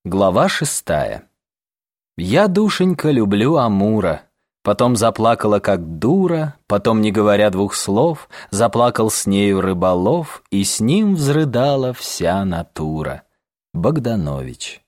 Глава 6. Я, душенька, люблю Амура. Потом заплакала, как дура, потом, не говоря двух слов, заплакал с нею рыболов, и с ним взрыдала вся натура. Богданович.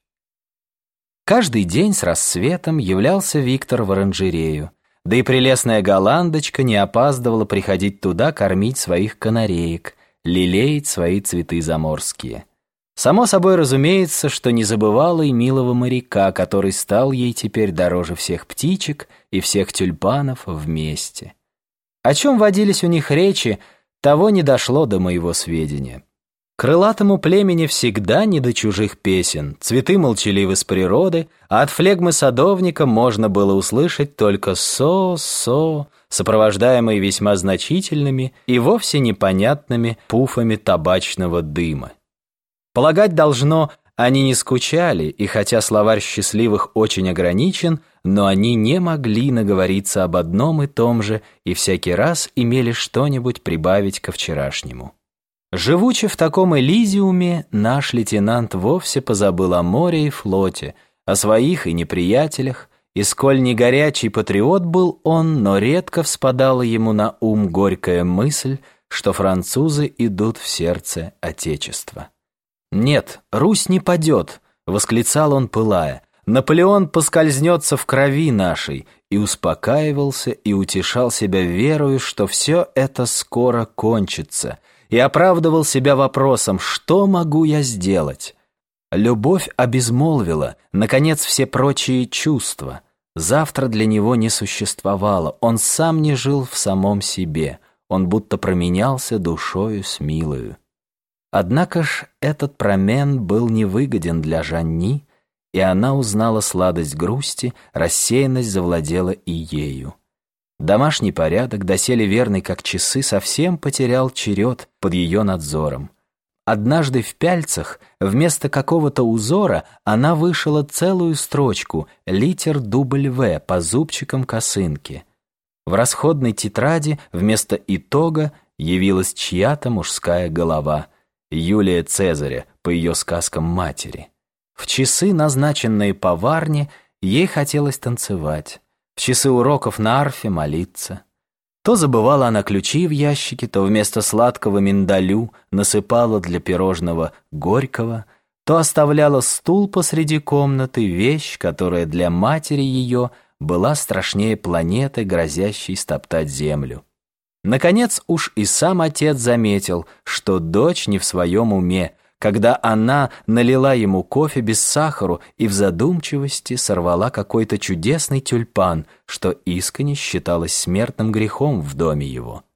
Каждый день с рассветом являлся Виктор в оранжерею, да и прелестная голландочка не опаздывала приходить туда кормить своих канареек, лелеять свои цветы заморские. Само собой разумеется, что не забывала и милого моряка, который стал ей теперь дороже всех птичек и всех тюльпанов вместе. О чем водились у них речи, того не дошло до моего сведения. Крылатому племени всегда не до чужих песен, цветы молчаливы с природы, а от флегмы садовника можно было услышать только «со-со», сопровождаемые весьма значительными и вовсе непонятными пуфами табачного дыма. Полагать должно, они не скучали, и хотя словарь счастливых очень ограничен, но они не могли наговориться об одном и том же, и всякий раз имели что-нибудь прибавить ко вчерашнему. Живучи в таком элизиуме, наш лейтенант вовсе позабыл о море и флоте, о своих и неприятелях, и сколь не горячий патриот был он, но редко вспадала ему на ум горькая мысль, что французы идут в сердце Отечества. «Нет, Русь не падет», — восклицал он, пылая. «Наполеон поскользнется в крови нашей», и успокаивался и утешал себя верою, что все это скоро кончится, и оправдывал себя вопросом: «Что могу я сделать?» Любовь обезмолвила, наконец, все прочие чувства. Завтра для него не существовало, он сам не жил в самом себе, он будто променялся душою с милою. Однако ж этот промен был невыгоден для Жанни, и она узнала сладость грусти, рассеянность завладела и ею. Домашний порядок, доселе верный как часы, совсем потерял черед под ее надзором. Однажды в пяльцах вместо какого-то узора она вышила целую строчку литер дубль «В» по зубчикам косынки. В расходной тетради вместо итога явилась чья-то мужская голова — Юлия Цезаря, по ее сказкам матери. В часы, назначенные поварне, ей хотелось танцевать, в часы уроков на арфе молиться. То забывала она ключи в ящике, то вместо сладкого миндалю насыпала для пирожного горького, то оставляла стул посреди комнаты, вещь, которая для матери ее была страшнее планеты, грозящей стоптать землю. Наконец уж и сам отец заметил, что дочь не в своем уме, когда она налила ему кофе без сахару и в задумчивости сорвала какой-то чудесный тюльпан, что искренне считалось смертным грехом в доме его.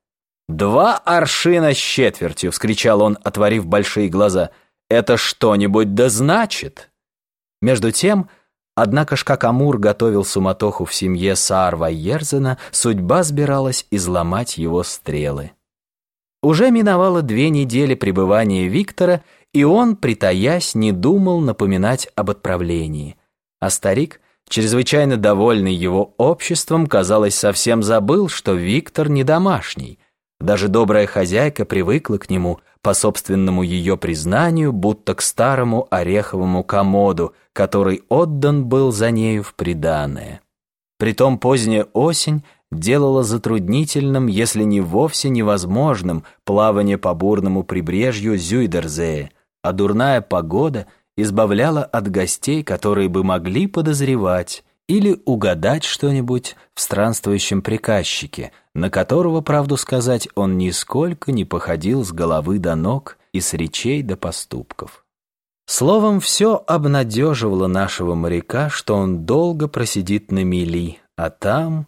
«2 аршина с четвертью!» — вскричал он, отворив большие глаза. «Это что-нибудь да значит!» Между тем, однако ж, как Амур готовил суматоху в семье Саар-Вайерзена, судьба сбиралась изломать его стрелы. Уже миновало 2 недели пребывания Виктора, и он, притаясь, не думал напоминать об отправлении. А старик, чрезвычайно довольный его обществом, казалось, совсем забыл, что Виктор не домашний. Даже добрая хозяйка привыкла к нему, по собственному ее признанию, будто к старому ореховому комоду, который отдан был за нею в приданое. Притом поздняя осень делала затруднительным, если не вовсе невозможным, плавание по бурному прибрежью Зюйдерзее, а дурная погода избавляла от гостей, которые бы могли подозревать или угадать что-нибудь в странствующем приказчике, на которого, правду сказать, он нисколько не походил с головы до ног и с речей до поступков. Словом, все обнадеживало нашего моряка, что он долго просидит на мели, а там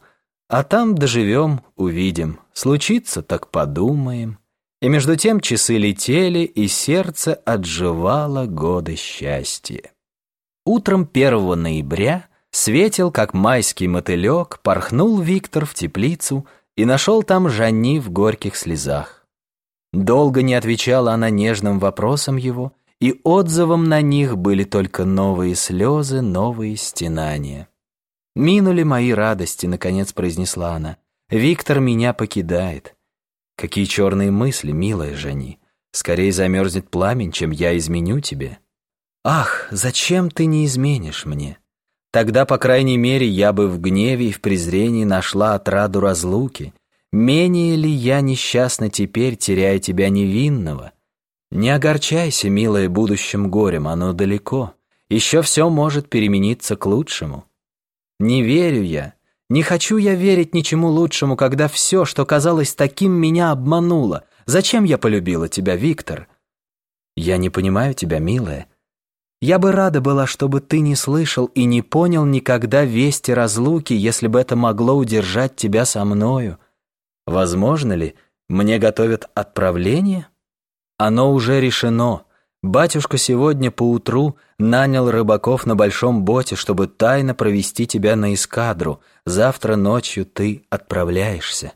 доживем, увидим, случится, так подумаем. И между тем часы летели, и сердце отживало годы счастья. Утром 1 ноября светил, как майский мотылек, порхнул Виктор в теплицу и нашел там Жанни в горьких слезах. Долго не отвечала она нежным вопросам его, и отзывом на них были только новые слезы, новые стенания. «Минули мои радости», — наконец произнесла она. «Виктор меня покидает». «Какие черные мысли, милая Жанни! Скорее замерзнет пламень, чем я изменю тебе». Ах, зачем ты не изменишь мне? Тогда, по крайней мере, я бы в гневе и в презрении нашла отраду разлуки. Менее ли я несчастна теперь, теряя тебя невинного? Не огорчайся, милая, будущим горем, оно далеко. Еще все может перемениться к лучшему. Не верю я, не хочу я верить ничему лучшему, когда все, что казалось таким, меня обмануло. Зачем я полюбила тебя, Виктор? Я не понимаю тебя, милая. Я бы рада была, чтобы ты не слышал и не понял никогда вести разлуки, если бы это могло удержать тебя со мною. Возможно ли, мне готовят отправление? Оно уже решено. Батюшка сегодня поутру нанял рыбаков на большом боте, чтобы тайно провести тебя на эскадру. Завтра ночью ты отправляешься.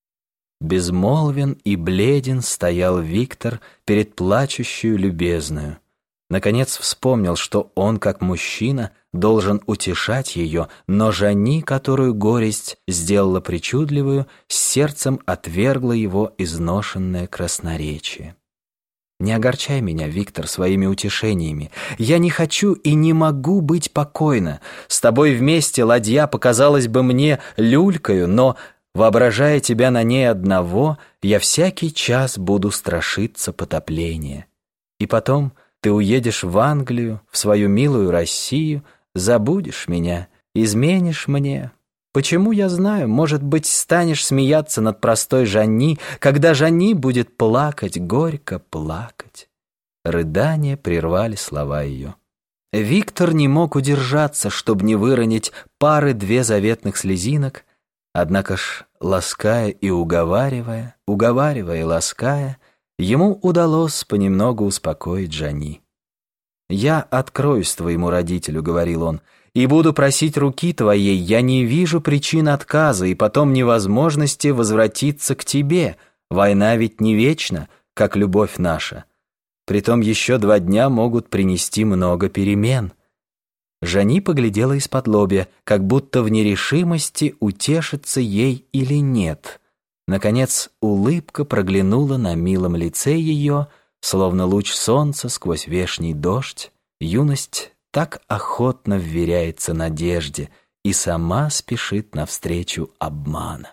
Безмолвен и бледен стоял Виктор перед плачущую любезную. Наконец вспомнил, что он, как мужчина, должен утешать ее, но Жани, которую горесть сделала причудливую, с сердцем отвергла его изношенное красноречие. «Не огорчай меня, Виктор, своими утешениями. Я не хочу и не могу быть покойна. С тобой вместе ладья показалась бы мне люлькою, но, воображая тебя на ней одного, я всякий час буду страшиться потопления. И потом ты уедешь в Англию, в свою милую Россию, забудешь меня, изменишь мне. Почему, я знаю, может быть, станешь смеяться над простой Жани, когда Жани будет плакать, горько плакать». Рыдания прервали слова ее. Виктор не мог удержаться, чтобы не выронить пары-две заветных слезинок, однако ж, лаская и уговаривая и лаская, ему удалось понемногу успокоить Жани. «Я откроюсь твоему родителю», — говорил он, «и буду просить руки твоей. Я не вижу причин отказа и потом невозможности возвратиться к тебе. Война ведь не вечна, как любовь наша. Притом еще 2 дня могут принести много перемен». Жани поглядела из-под-лобья, как будто в нерешимости, утешиться ей или нет. Наконец улыбка проглянула на милом лице ее, словно луч солнца сквозь вешний дождь. Юность так охотно вверяется надежде и сама спешит навстречу обмана.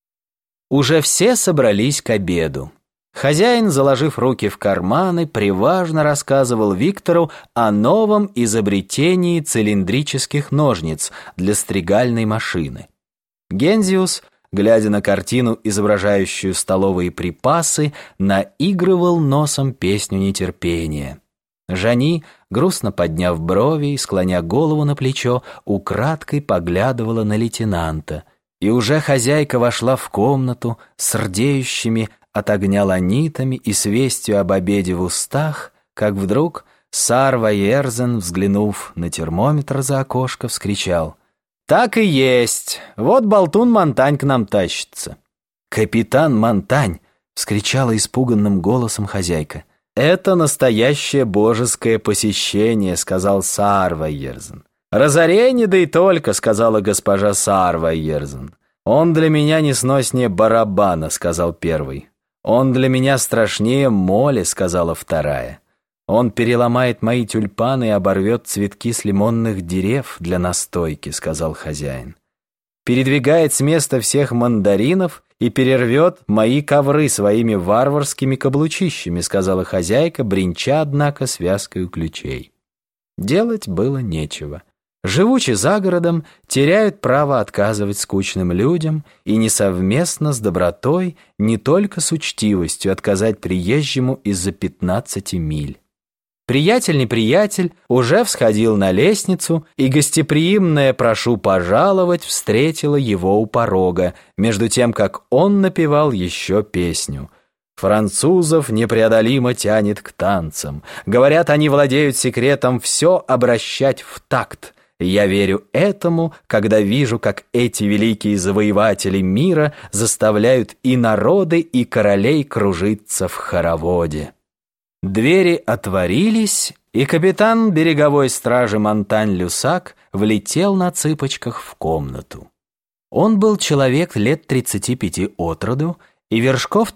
Уже все собрались к обеду. Хозяин, заложив руки в карманы, приважно рассказывал Виктору о новом изобретении цилиндрических ножниц для стригальной машины. Гензиус, глядя на картину, изображающую столовые припасы, наигрывал носом песню нетерпения. Жани, грустно подняв брови и склоня голову на плечо, украдкой поглядывала на лейтенанта, и уже хозяйка вошла в комнату с рдеющими от огня ланитами и с вестью об обеде в устах, как вдруг сар Вайерзен, взглянув на термометр за окошко, вскричал: «Так и есть! Вот болтун Монтань к нам тащится!» «Капитан Монтань!» — вскричала испуганным голосом хозяйка. «Это настоящее божеское посещение», — сказал сар Вайерзен. «Разорение, да и только», — сказала госпожа сар Вайерзен. «Он для меня несноснее барабана», — сказал первый. «Он для меня страшнее моли», — сказала вторая. «Он переломает мои тюльпаны и оборвет цветки с лимонных дерев для настойки», — сказал хозяин. «Передвигает с места всех мандаринов и перервет мои ковры своими варварскими каблучищами», — сказала хозяйка, бренча, однако, связкою ключей. Делать было нечего. Живучи за городом, теряют право отказывать скучным людям и не совместно с добротой, не только с учтивостью отказать приезжему из-за 15 миль. Приятель-неприятель уже всходил на лестницу, и гостеприимное «прошу пожаловать» встретило его у порога, между тем, как он напевал еще песню. «Французов непреодолимо тянет к танцам. Говорят, они владеют секретом все обращать в такт. Я верю этому, когда вижу, как эти великие завоеватели мира заставляют и народы, и королей кружиться в хороводе». Двери отворились, и капитан береговой стражи Монтань-Люсак влетел на цыпочках в комнату. Он был человек лет 35 от роду, и вершков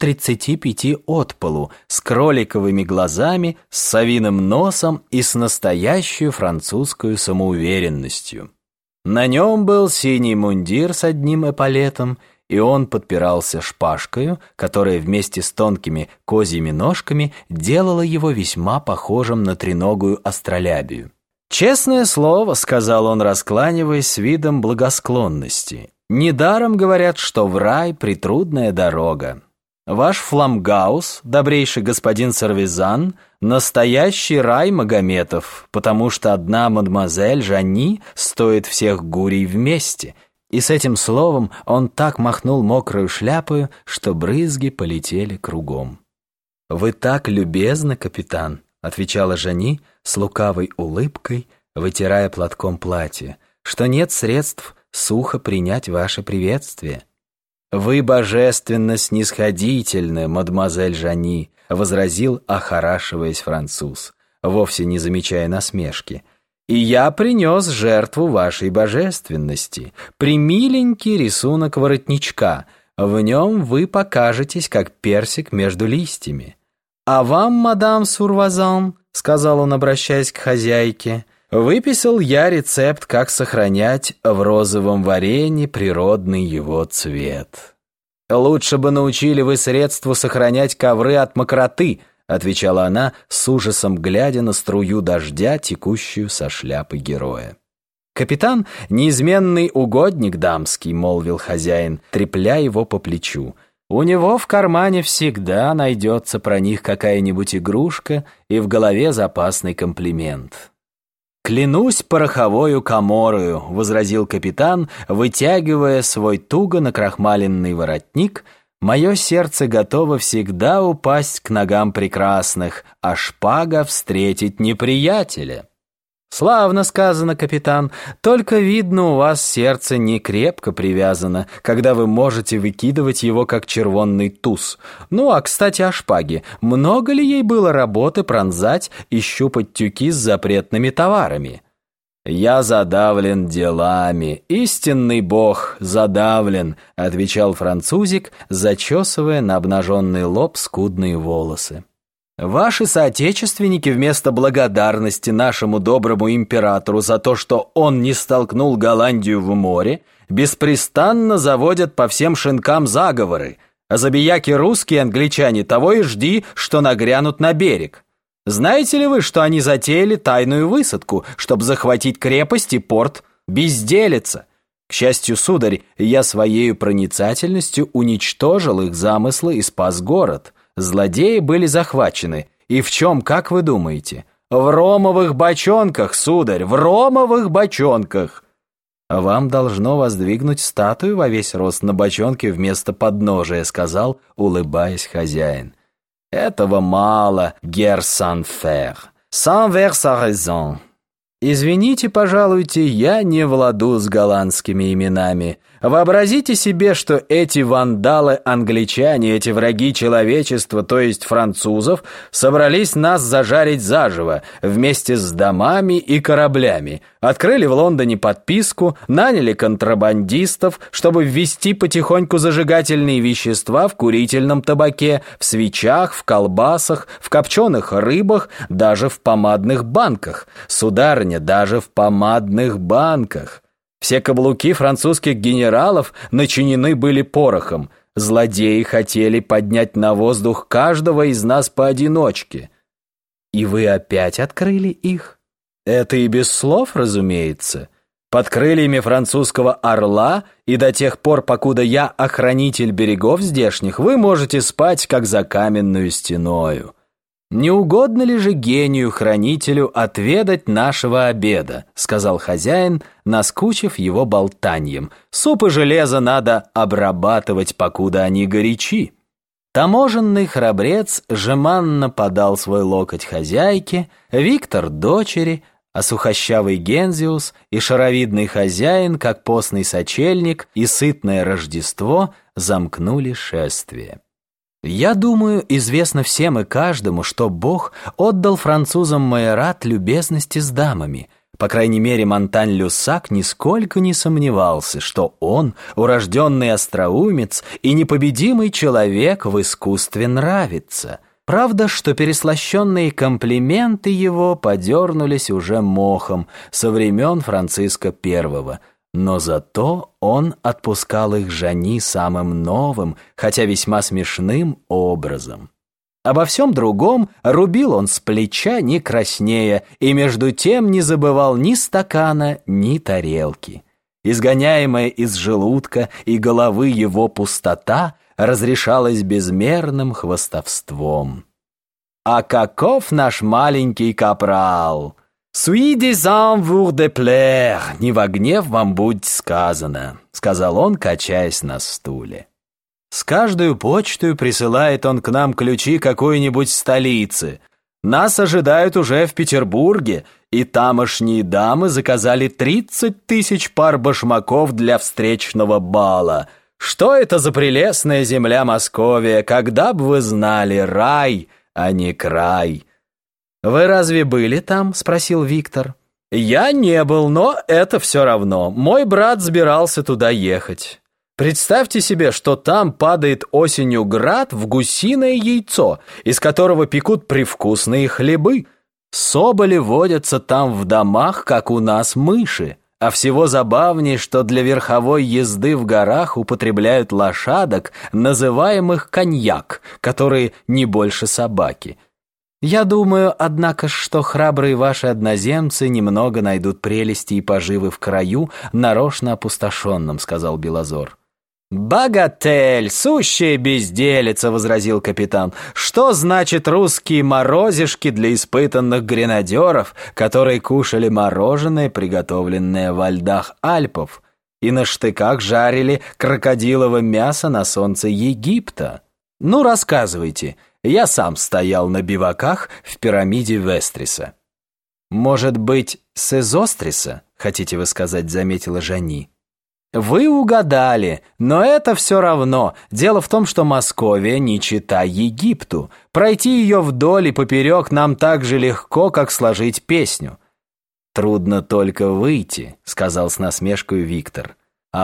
35 от полу, с кроликовыми глазами, с совиным носом и с настоящей французской самоуверенностью. На нем был синий мундир с одним эполетом, и он подпирался шпажкою, которая вместе с тонкими козьими ножками делала его весьма похожим на треногую астролябию. «Честное слово», — сказал он, раскланиваясь с видом благосклонности, — «недаром говорят, что в рай притрудная дорога. Ваш Фламгаус, добрейший господин Сервизан, настоящий рай Магометов, потому что одна мадемуазель Жанни стоит всех гурий вместе». И с этим словом он так махнул мокрою шляпою, что брызги полетели кругом. «Вы так любезны, капитан», — отвечала Жанни с лукавой улыбкой, вытирая платком платье, «что нет средств сухо принять ваше приветствие». «Вы божественно снисходительны, мадемуазель Жанни», — возразил, охорашиваясь француз, вовсе не замечая насмешки. «И я принес жертву вашей божественности, примиленький рисунок воротничка, в нем вы покажетесь, как персик между листьями. А вам, мадам Сурвазан, — сказал он, обращаясь к хозяйке, — выписал я рецепт, как сохранять в розовом варенье природный его цвет». «Лучше бы научили вы средству сохранять ковры от мокроты», — отвечала она, с ужасом глядя на струю дождя, текущую со шляпы героя. «Капитан — неизменный угодник дамский», — молвил хозяин, трепля его по плечу. «У него в кармане всегда найдется про них какая-нибудь игрушка и в голове запасный комплимент». «Клянусь пороховою коморою», — возразил капитан, вытягивая свой туго накрахмаленный воротник, «мое сердце готово всегда упасть к ногам прекрасных, а шпага встретить неприятеля». «Славно сказано, капитан, только, видно, у вас сердце не крепко привязано, когда вы можете выкидывать его, как червонный туз. Ну, а, кстати, о шпаге. Много ли ей было работы пронзать и щупать тюки с запретными товарами?» «Я задавлен делами, истинный бог задавлен», — отвечал французик, зачесывая на обнаженный лоб скудные волосы. «Ваши соотечественники вместо благодарности нашему доброму императору за то, что он не столкнул Голландию в море, беспрестанно заводят по всем шинкам заговоры, а забияки русские и англичане того и жди, что нагрянут на берег. Знаете ли вы, что они затеяли тайную высадку, чтобы захватить крепость и порт? Безделица! К счастью, сударь, я своею проницательностью уничтожил их замыслы и спас город. Злодеи были захвачены. И в чем, как вы думаете? В ромовых бочонках, сударь, в ромовых бочонках. Вам должно воздвигнуть статую во весь рост на бочонке вместо подножия, сказал, улыбаясь хозяин. Этого мало, гер Сан-Фер. Сан-Вер sa raison. Извините, пожалуйте, я не владу с голландскими именами. Вообразите себе, что эти вандалы-англичане, эти враги человечества, то есть французов, собрались нас зажарить заживо, вместе с домами и кораблями. Открыли в Лондоне подписку, наняли контрабандистов, чтобы ввести потихоньку зажигательные вещества в курительном табаке, в свечах, в колбасах, в копченых рыбах, даже в помадных банках. Сударыня, даже в помадных банках. Все каблуки французских генералов начинены были порохом. Злодеи хотели поднять на воздух каждого из нас поодиночке. И вы опять открыли их? Это и без слов, разумеется. Под крыльями французского орла, и до тех пор, покуда я охранитель берегов здешних, вы можете спать, как за каменную стеною. «Не угодно ли же гению-хранителю отведать нашего обеда?» — сказал хозяин, наскучив его болтаньем. «Суп и железо надо обрабатывать, покуда они горячи». Таможенный храбрец жеманно подал свой локоть хозяйке, Виктор — дочери, а сухощавый Гензиус и шаровидный хозяин, как постный сочельник и сытное Рождество, замкнули шествие. Я думаю, известно всем и каждому, что Бог отдал французам майорат любезности с дамами, По крайней мере, Монтань-Люсак нисколько не сомневался, что он урожденный остроумец и непобедимый человек в искусстве нравится. Правда, что переслащенные комплименты его подернулись уже мохом со времен Франциска I, но зато он отпускал их Жани самым новым, хотя весьма смешным образом. Обо всем другом рубил он с плеча, не краснея, и между тем не забывал ни стакана, ни тарелки. Изгоняемая из желудка и головы его пустота разрешалась безмерным хвастовством. «А каков наш маленький капрал! Suis disant vous de plaire, не во гнев вам будь сказано», — сказал он, качаясь на стуле. «С каждую почтою присылает он к нам ключи какой-нибудь столицы. Нас ожидают уже в Петербурге, и тамошние дамы заказали 30 000 пар башмаков для встречного бала. Что это за прелестная земля Московия, когда бы вы знали, рай, а не край». «Вы разве были там?» — спросил Виктор. «Я не был, но это все равно. Мой брат собирался туда ехать. Представьте себе, что там падает осенью град в гусиное яйцо, из которого пекут привкусные хлебы. Соболи водятся там в домах, как у нас мыши. А всего забавнее, что для верховой езды в горах употребляют лошадок, называемых коньяк, которые не больше собаки. Я думаю, однако, что храбрые ваши одноземцы немного найдут прелести и поживы в краю, нарочно опустошенном», — сказал Белозор. «Богатель, сущая безделица», — возразил капитан. «Что значит русские морозишки для испытанных гренадеров, которые кушали мороженое, приготовленное во льдах Альпов, и на штыках жарили крокодилово мясо на солнце Египта? Ну, рассказывайте, я сам стоял на биваках в пирамиде Вестриса». «Может быть, с Эзостриса, хотите вы сказать», — заметила Жани. «Вы угадали, но это все равно. Дело в том, что Московия не чета Египту. Пройти ее вдоль и поперек нам так же легко, как сложить песню». «Трудно только выйти», — сказал с насмешкой Виктор.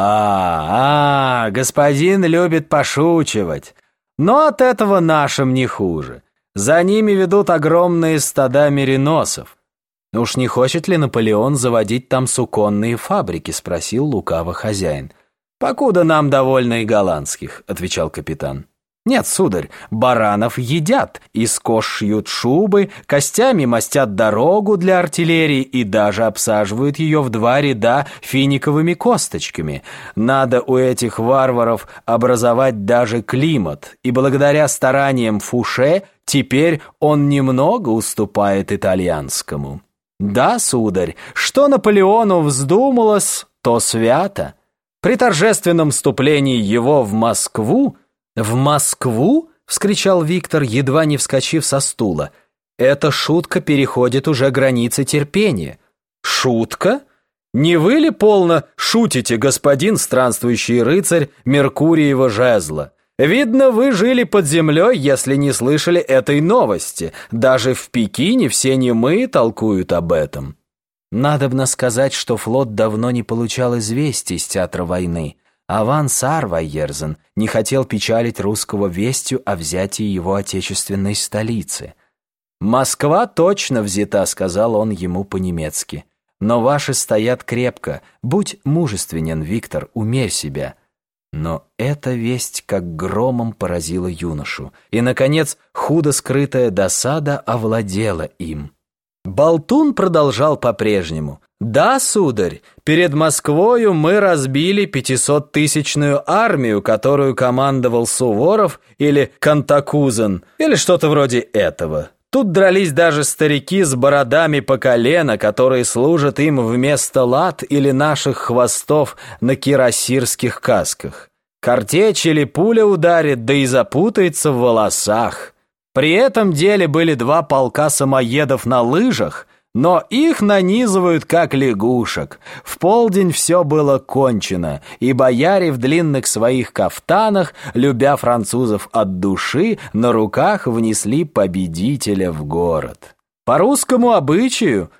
Господин любит пошучивать. Но от этого нашим не хуже. За ними ведут огромные стада мериносов». «Уж не хочет ли Наполеон заводить там суконные фабрики?» — спросил лукаво хозяин. «Покуда нам довольно и голландских», — отвечал капитан. «Нет, сударь, баранов едят, из кож шьют шубы, костями мастят дорогу для артиллерии и даже обсаживают ее в 2 ряда финиковыми косточками. Надо у этих варваров образовать даже климат, и благодаря стараниям Фуше теперь он немного уступает итальянскому». «Да, сударь, что Наполеону вздумалось, то свято. При торжественном вступлении его в Москву...» «В Москву?» — вскричал Виктор, едва не вскочив со стула. «Эта шутка переходит уже границы терпения». «Шутка? Не вы ли полно шутите, господин странствующий рыцарь Меркуриева жезла? Видно, вы жили под землей, если не слышали этой новости. Даже в Пекине все немые толкуют об этом». Надобно сказать, что флот давно не получал известий с театра войны, а Ван Сарвайерзен не хотел печалить русского вестью о взятии его отечественной столицы. «Москва точно взята», — сказал он ему по-немецки. «Но ваши стоят крепко. Будь мужественен, Виктор, умерь себя». Но эта весть как громом поразила юношу, и, наконец, худо скрытая досада овладела им. Болтун продолжал по-прежнему. «Да, сударь, перед Москвою мы разбили 500-тысячную армию, которую командовал Суворов или Кантакузен, или что-то вроде этого. Тут дрались даже старики с бородами по колено, которые служат им вместо лад или наших хвостов на кирасирских касках. Картечь или пуля ударит, да и запутается в волосах. При этом деле были 2 полка самоедов на лыжах, но их нанизывают как лягушек. В полдень все было кончено, и бояре в длинных своих кафтанах, любя французов от души, на руках внесли победителя в город. По русскому обычаю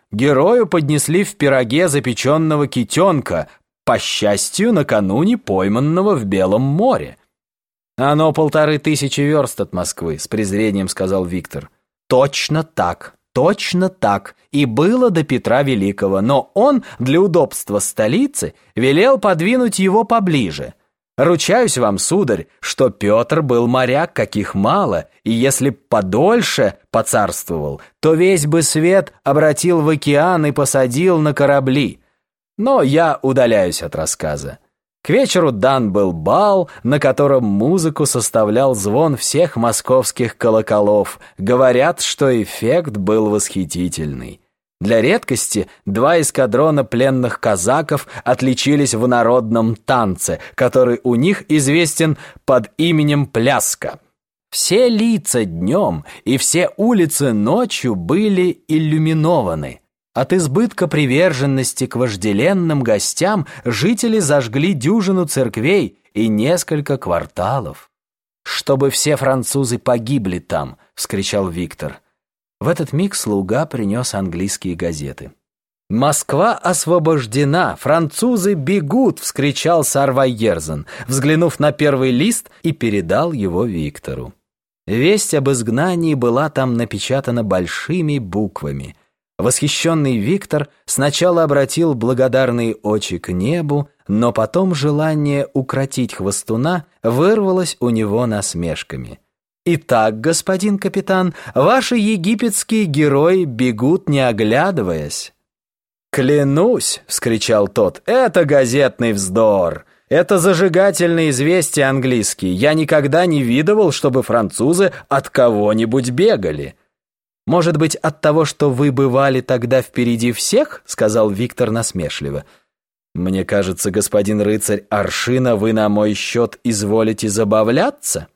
герою поднесли в пироге запеченного китенка, по счастью, накануне пойманного в Белом море. «Оно 1500 верст от Москвы», — с презрением сказал Виктор. «Точно так, точно так. И было до Петра Великого, но он для удобства столицы велел подвинуть его поближе. Ручаюсь вам, сударь, что Петр был моряк, каких мало, и если б подольше поцарствовал, то весь бы свет обратил в океан и посадил на корабли. Но я удаляюсь от рассказа. К вечеру дан был бал, на котором музыку составлял звон всех московских колоколов. Говорят, что эффект был восхитительный. Для редкости 2 эскадрона пленных казаков отличились в народном танце, который у них известен под именем пляска. Все лица днем и все улицы ночью были иллюминованы. От избытка приверженности к вожделенным гостям жители зажгли дюжину церквей и несколько кварталов. «Чтобы все французы погибли там!» — вскричал Виктор. В этот миг слуга принес английские газеты. «Москва освобождена! Французы бегут!» — вскричал Сарвайерзен, взглянув на первый лист, и передал его Виктору. Весть об изгнании была там напечатана большими буквами. Восхищенный Виктор сначала обратил благодарные очи к небу, но потом желание укротить хвостуна вырвалось у него насмешками. «Итак, господин капитан, ваши египетские герои бегут, не оглядываясь». «Клянусь!» — вскричал тот. «Это газетный вздор! Это зажигательные известия английские. Я никогда не видывал, чтобы французы от кого-нибудь бегали». «Может быть, от того, что вы бывали тогда впереди всех?» — сказал Виктор насмешливо. «Мне кажется, господин рыцарь Аршина, вы на мой счет изволите забавляться?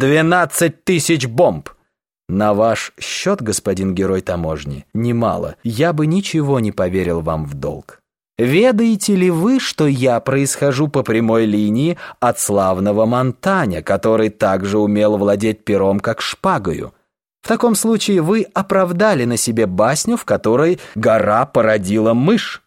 12 000 бомб!» «На ваш счет, господин герой таможни, немало. Я бы ничего не поверил вам в долг. Ведаете ли вы, что я происхожу по прямой линии от славного Монтаня, который также умел владеть пером, как шпагою? В таком случае вы оправдали на себе басню, в которой гора породила мышь».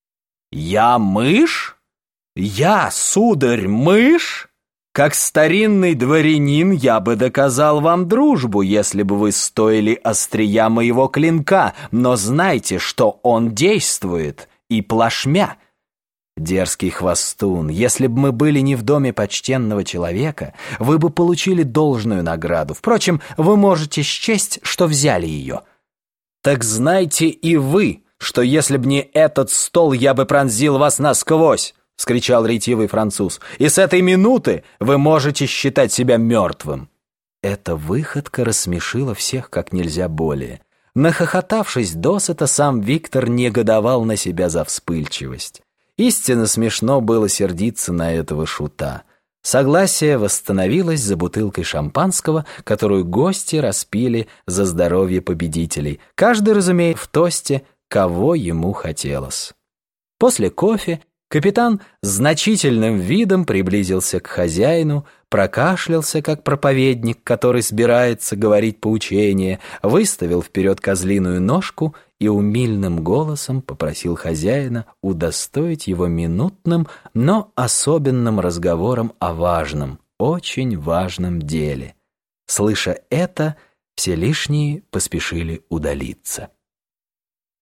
«Я мышь? Я, сударь, мышь? Как старинный дворянин я бы доказал вам дружбу, если бы вы стоили острия моего клинка, но знайте, что он действует, и плашмя». «Дерзкий хвостун, если бы мы были не в доме почтенного человека, вы бы получили должную награду. Впрочем, вы можете счесть, что взяли ее». «Так знайте и вы, что если б не этот стол, я бы пронзил вас насквозь!» — вскричал ретивый француз. «И с этой минуты вы можете считать себя мертвым». Эта выходка рассмешила всех как нельзя более. Нахохотавшись досыта, сам Виктор негодовал на себя за вспыльчивость. Истинно смешно было сердиться на этого шута. Согласие восстановилось за бутылкой шампанского, которую гости распили за здоровье победителей, каждый, разумеется, в тосте, кого ему хотелось. После кофе капитан с значительным видом приблизился к хозяину, прокашлялся, как проповедник, который собирается говорить поучение, выставил вперед козлиную ножку и умильным голосом попросил хозяина удостоить его минутным, но особенным разговором о важном, очень важном деле. Слыша это, все лишние поспешили удалиться.